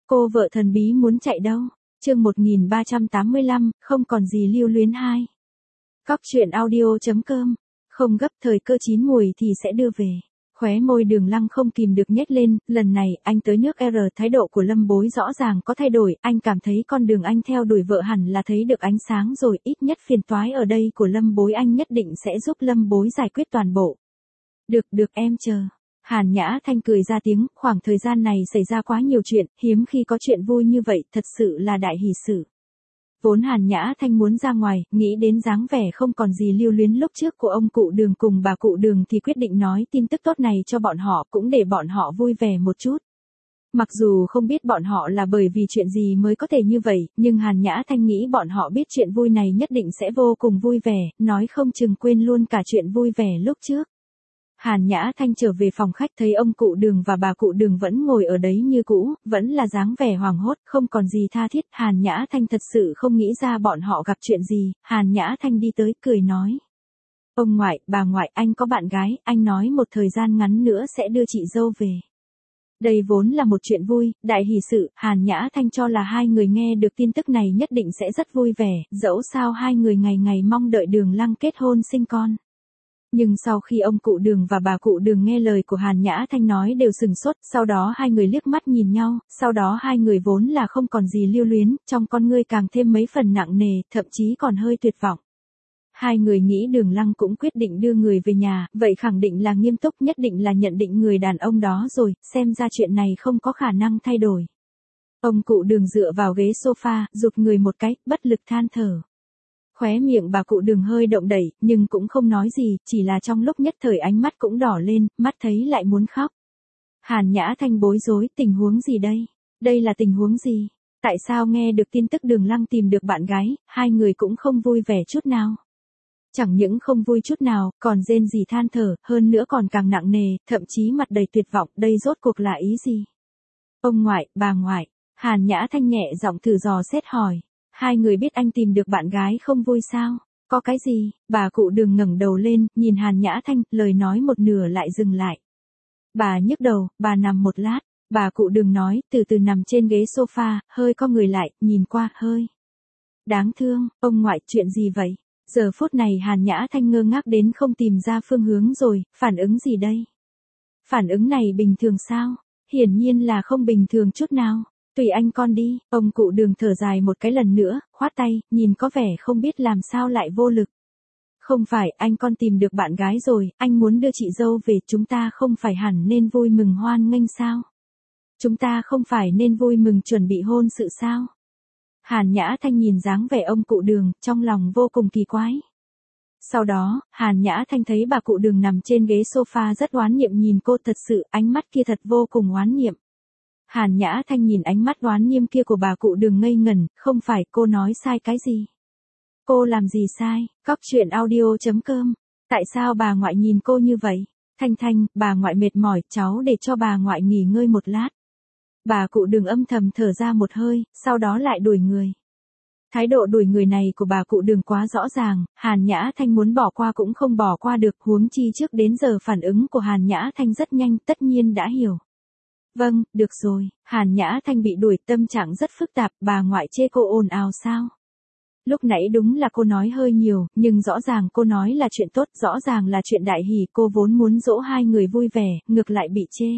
Cô vợ thần bí muốn chạy đâu? Chương 1385, không còn gì lưu luyến hai. Cóc truyện audio.com. Không gấp, thời cơ chín mùi thì sẽ đưa về. Khóe môi Đường Lăng không kìm được nhếch lên, lần này anh tới nước R, thái độ của Lâm Bối rõ ràng có thay đổi, anh cảm thấy con đường anh theo đuổi vợ hẳn là thấy được ánh sáng rồi, ít nhất phiền toái ở đây của Lâm Bối anh nhất định sẽ giúp Lâm Bối giải quyết toàn bộ. Được em chờ. Hàn Nhã Thanh cười ra tiếng, khoảng thời gian này xảy ra quá nhiều chuyện, hiếm khi có chuyện vui như vậy, thật sự là đại hỷ sự. Vốn Hàn Nhã Thanh muốn ra ngoài, nghĩ đến dáng vẻ không còn gì lưu luyến lúc trước của ông cụ Đường cùng bà cụ Đường thì quyết định nói tin tức tốt này cho bọn họ, cũng để bọn họ vui vẻ một chút. Mặc dù không biết bọn họ là bởi vì chuyện gì mới có thể như vậy, nhưng Hàn Nhã Thanh nghĩ bọn họ biết chuyện vui này nhất định sẽ vô cùng vui vẻ, nói không chừng quên luôn cả chuyện vui vẻ lúc trước. Hàn Nhã Thanh trở về phòng khách thấy ông cụ Đường và bà cụ Đường vẫn ngồi ở đấy như cũ, vẫn là dáng vẻ hoảng hốt, không còn gì tha thiết. Hàn Nhã Thanh thật sự không nghĩ ra bọn họ gặp chuyện gì, Hàn Nhã Thanh đi tới cười nói. Ông ngoại, bà ngoại, anh có bạn gái, anh nói một thời gian ngắn nữa sẽ đưa chị dâu về. Đây vốn là một chuyện vui, đại hỷ sự, Hàn Nhã Thanh cho là hai người nghe được tin tức này nhất định sẽ rất vui vẻ, dẫu sao hai người ngày ngày mong đợi Đường Lăng kết hôn sinh con. Nhưng sau khi ông cụ Đường và bà cụ Đường nghe lời của Hàn Nhã Thanh nói đều sừng sốt, sau đó hai người liếc mắt nhìn nhau, sau đó hai người vốn là không còn gì lưu luyến, trong con ngươi càng thêm mấy phần nặng nề, thậm chí còn hơi tuyệt vọng. Hai người nghĩ Đường Lăng cũng quyết định đưa người về nhà, vậy khẳng định là nghiêm túc, nhất định là nhận định người đàn ông đó rồi, xem ra chuyện này không có khả năng thay đổi. Ông cụ Đường dựa vào ghế sofa, rụt người một cái, bất lực than thở. Khóe miệng bà cụ Đường hơi động đẩy, nhưng cũng không nói gì, chỉ là trong lúc nhất thời ánh mắt cũng đỏ lên, mắt thấy lại muốn khóc. Hàn Nhã Thanh bối rối, tình huống gì đây? Đây là tình huống gì? Tại sao nghe được tin tức Đường Lăng tìm được bạn gái, hai người cũng không vui vẻ chút nào? Chẳng những không vui chút nào, còn rên rỉ than thở, hơn nữa còn càng nặng nề, thậm chí mặt đầy tuyệt vọng, đây rốt cuộc là ý gì? Ông ngoại, bà ngoại, Hàn Nhã Thanh nhẹ giọng thử dò xét hỏi. Hai người biết anh tìm được bạn gái không vui sao? Có cái gì? Bà cụ Đường ngẩng đầu lên, nhìn Hàn Nhã Thanh, lời nói một nửa lại dừng lại. Bà nhức đầu, bà nằm một lát. Bà cụ Đường nói, từ từ nằm trên ghế sofa, hơi co người lại, nhìn qua, hơi. Đáng thương, ông ngoại, chuyện gì vậy? Giờ phút này Hàn Nhã Thanh ngơ ngác đến không tìm ra phương hướng rồi, phản ứng gì đây? Phản ứng này bình thường sao? Hiển nhiên là không bình thường chút nào. Tùy anh con đi, ông cụ Đường thở dài một cái lần nữa, khoát tay, nhìn có vẻ không biết làm sao lại vô lực. Không phải, anh con tìm được bạn gái rồi, anh muốn đưa chị dâu về, chúng ta không phải hẳn nên vui mừng hoan nghênh sao? Chúng ta không phải nên vui mừng chuẩn bị hôn sự sao? Hàn Nhã Thanh nhìn dáng vẻ ông cụ Đường, trong lòng vô cùng kỳ quái. Sau đó, Hàn Nhã Thanh thấy bà cụ Đường nằm trên ghế sofa rất oán niệm nhìn cô, thật sự, ánh mắt kia thật vô cùng oán niệm. Hàn Nhã Thanh nhìn ánh mắt oán niệm kia của bà cụ Đường ngây ngẩn, không phải, cô nói sai cái gì? Cô làm gì sai? Cóc truyện audio.com. Tại sao bà ngoại nhìn cô như vậy? Thanh Thanh, bà ngoại mệt mỏi, cháu để cho bà ngoại nghỉ ngơi một lát. Bà cụ Đường âm thầm thở ra một hơi, sau đó lại đuổi người. Thái độ đuổi người này của bà cụ Đường quá rõ ràng, Hàn Nhã Thanh muốn bỏ qua cũng không bỏ qua được, huống chi trước đến giờ phản ứng của Hàn Nhã Thanh rất nhanh, tất nhiên đã hiểu. Vâng, được rồi, Hàn Nhã Thanh bị đuổi, tâm trạng rất phức tạp, bà ngoại chê cô ồn ào sao? Lúc nãy đúng là cô nói hơi nhiều, nhưng rõ ràng cô nói là chuyện tốt, rõ ràng là chuyện đại hỷ, cô vốn muốn dỗ hai người vui vẻ, ngược lại bị chê.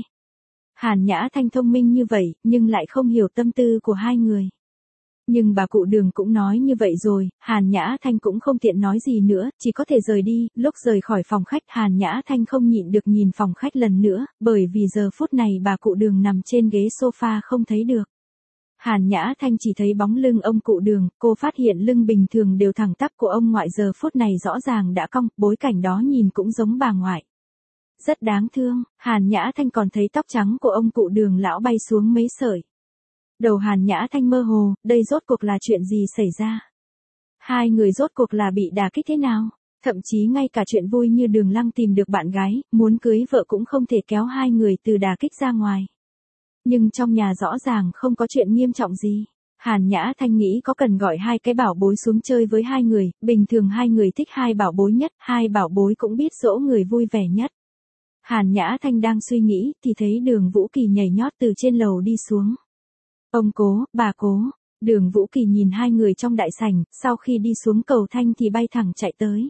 Hàn Nhã Thanh thông minh như vậy, nhưng lại không hiểu tâm tư của hai người. Nhưng bà cụ Đường cũng nói như vậy rồi, Hàn Nhã Thanh cũng không tiện nói gì nữa, chỉ có thể rời đi. Lúc rời khỏi phòng khách, Hàn Nhã Thanh không nhịn được nhìn phòng khách lần nữa, bởi vì giờ phút này bà cụ Đường nằm trên ghế sofa không thấy được. Hàn Nhã Thanh chỉ thấy bóng lưng ông cụ Đường, cô phát hiện lưng bình thường đều thẳng tắp của ông ngoại giờ phút này rõ ràng đã cong, bối cảnh đó nhìn cũng giống bà ngoại. Rất đáng thương, Hàn Nhã Thanh còn thấy tóc trắng của ông cụ Đường lão bay xuống mấy sợi. Đầu Hàn Nhã Thanh mơ hồ, đây rốt cuộc là chuyện gì xảy ra? Hai người rốt cuộc là bị đả kích thế nào? Thậm chí ngay cả chuyện vui như Đường Lăng tìm được bạn gái, muốn cưới vợ cũng không thể kéo hai người từ đả kích ra ngoài. Nhưng trong nhà rõ ràng không có chuyện nghiêm trọng gì. Hàn Nhã Thanh nghĩ có cần gọi hai cái bảo bối xuống chơi với hai người, bình thường hai người thích hai bảo bối nhất, hai bảo bối cũng biết dỗ người vui vẻ nhất. Hàn Nhã Thanh đang suy nghĩ, thì thấy Đường Vũ Kỳ nhảy nhót từ trên lầu đi xuống. Ông cố, bà cố. Đường Vũ Kỳ nhìn hai người trong đại sảnh, sau khi đi xuống cầu thang thì bay thẳng chạy tới.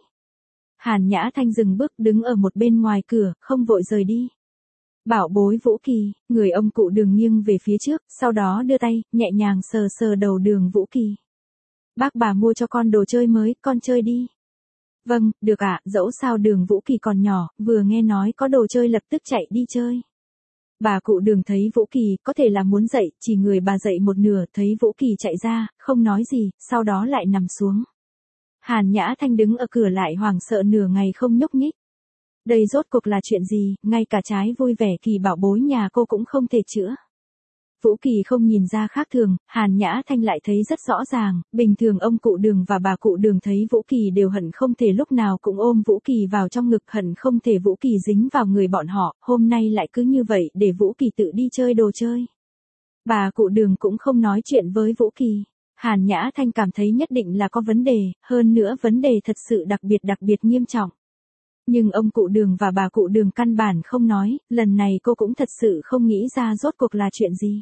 Hàn Nhã Thanh dừng bước đứng ở một bên ngoài cửa, không vội rời đi. Bảo bối Vũ Kỳ, người ông cụ Đường nghiêng về phía trước, sau đó đưa tay, nhẹ nhàng sờ sờ đầu Đường Vũ Kỳ. Bác bà mua cho con đồ chơi mới, con chơi đi. Vâng, được ạ, dẫu sao Đường Vũ Kỳ còn nhỏ, vừa nghe nói có đồ chơi lập tức chạy đi chơi. Bà cụ Đường thấy Vũ Kỳ có thể là muốn dậy, chỉ người bà dậy một nửa, thấy Vũ Kỳ chạy ra, không nói gì, sau đó lại nằm xuống. Hàn Nhã Thanh đứng ở cửa lại hoảng sợ nửa ngày không nhúc nhích. Đây rốt cuộc là chuyện gì, ngay cả trái vui vẻ Kỳ bảo bối nhà cô cũng không thể chữa. Vũ Kỳ không nhìn ra khác thường, Hàn Nhã Thanh lại thấy rất rõ ràng, bình thường ông cụ Đường và bà cụ Đường thấy Vũ Kỳ đều hận không thể lúc nào cũng ôm Vũ Kỳ vào trong ngực, hận không thể Vũ Kỳ dính vào người bọn họ, hôm nay lại cứ như vậy để Vũ Kỳ tự đi chơi đồ chơi. Bà cụ Đường cũng không nói chuyện với Vũ Kỳ. Hàn Nhã Thanh cảm thấy nhất định là có vấn đề, hơn nữa vấn đề thật sự đặc biệt nghiêm trọng. Nhưng ông cụ Đường và bà cụ Đường căn bản không nói, lần này cô cũng thật sự không nghĩ ra rốt cuộc là chuyện gì.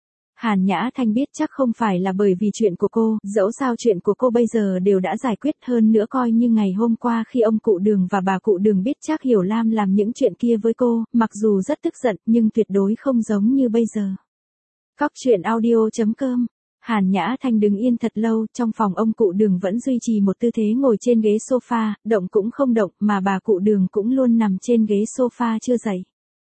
Hàn Nhã Thanh biết chắc không phải là bởi vì chuyện của cô, dẫu sao chuyện của cô bây giờ đều đã giải quyết, hơn nữa coi như ngày hôm qua khi ông cụ Đường và bà cụ Đường biết chắc Hiểu Lam làm những chuyện kia với cô, mặc dù rất tức giận nhưng tuyệt đối không giống như bây giờ. Cóc truyện audio.com. Hàn Nhã Thanh đứng yên thật lâu, trong phòng ông cụ Đường vẫn duy trì một tư thế ngồi trên ghế sofa, động cũng không động, mà bà cụ Đường cũng luôn nằm trên ghế sofa chưa dậy.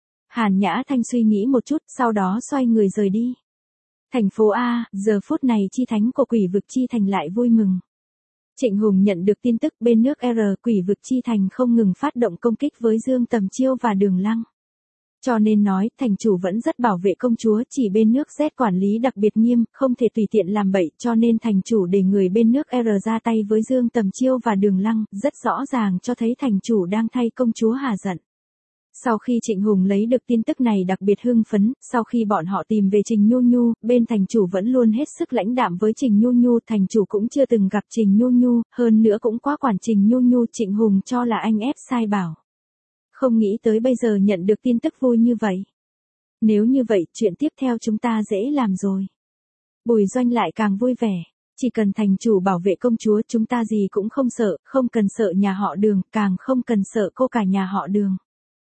Hàn Nhã Thanh suy nghĩ một chút, sau đó xoay người rời đi. Thành phố A, giờ phút này chi thánh của Quỷ vực Chi Thành lại vui mừng. Trịnh Hùng nhận được tin tức bên nước R, Quỷ vực Chi Thành không ngừng phát động công kích với Dương Tầm Chiêu và Đường Lăng. Cho nên nói, thành chủ vẫn rất bảo vệ công chúa, chỉ bên nước Z quản lý đặc biệt nghiêm, không thể tùy tiện làm bậy, cho nên thành chủ để người bên nước R ra tay với Dương Tầm Chiêu và Đường Lăng, rất rõ ràng cho thấy thành chủ đang thay công chúa hà giận. Sau khi Trịnh Hùng lấy được tin tức này đặc biệt hưng phấn, sau khi bọn họ tìm về Trình Nhu Nhu, bên thành chủ vẫn luôn hết sức lãnh đạm với Trình Nhu Nhu, thành chủ cũng chưa từng gặp Trình Nhu Nhu, hơn nữa cũng quá quản Trình Nhu Nhu, Trịnh Hùng cho là anh ép sai bảo. Không nghĩ tới bây giờ nhận được tin tức vui như vậy. Nếu như vậy, chuyện tiếp theo chúng ta dễ làm rồi. Bùi Doanh lại càng vui vẻ. Chỉ cần thành chủ bảo vệ công chúa, chúng ta gì cũng không sợ, không cần sợ nhà họ Đường, càng không cần sợ cô cả nhà họ Đường.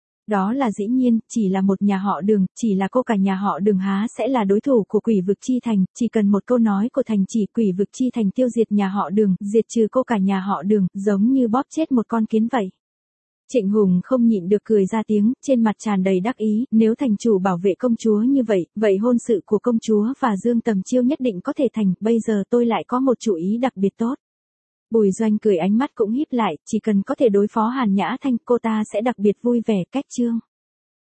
Đó là dĩ nhiên, chỉ là một nhà họ Đường, chỉ là cô cả nhà họ Đường há sẽ là đối thủ của Quỷ vực Chi Thành, chỉ cần một câu nói của thành chỉ Quỷ vực Chi Thành tiêu diệt nhà họ Đường, diệt trừ cô cả nhà họ Đường, giống như bóp chết một con kiến vậy. Trịnh Hùng không nhịn được cười ra tiếng, trên mặt tràn đầy đắc ý, nếu thành chủ bảo vệ công chúa như vậy, vậy hôn sự của công chúa và Dương Tầm Chiêu nhất định có thể thành, bây giờ tôi lại có một chủ ý đặc biệt tốt. Bùi Doanh cười ánh mắt cũng híp lại, chỉ cần có thể đối phó Hàn Nhã Thanh, cô ta sẽ đặc biệt vui vẻ. Cách chương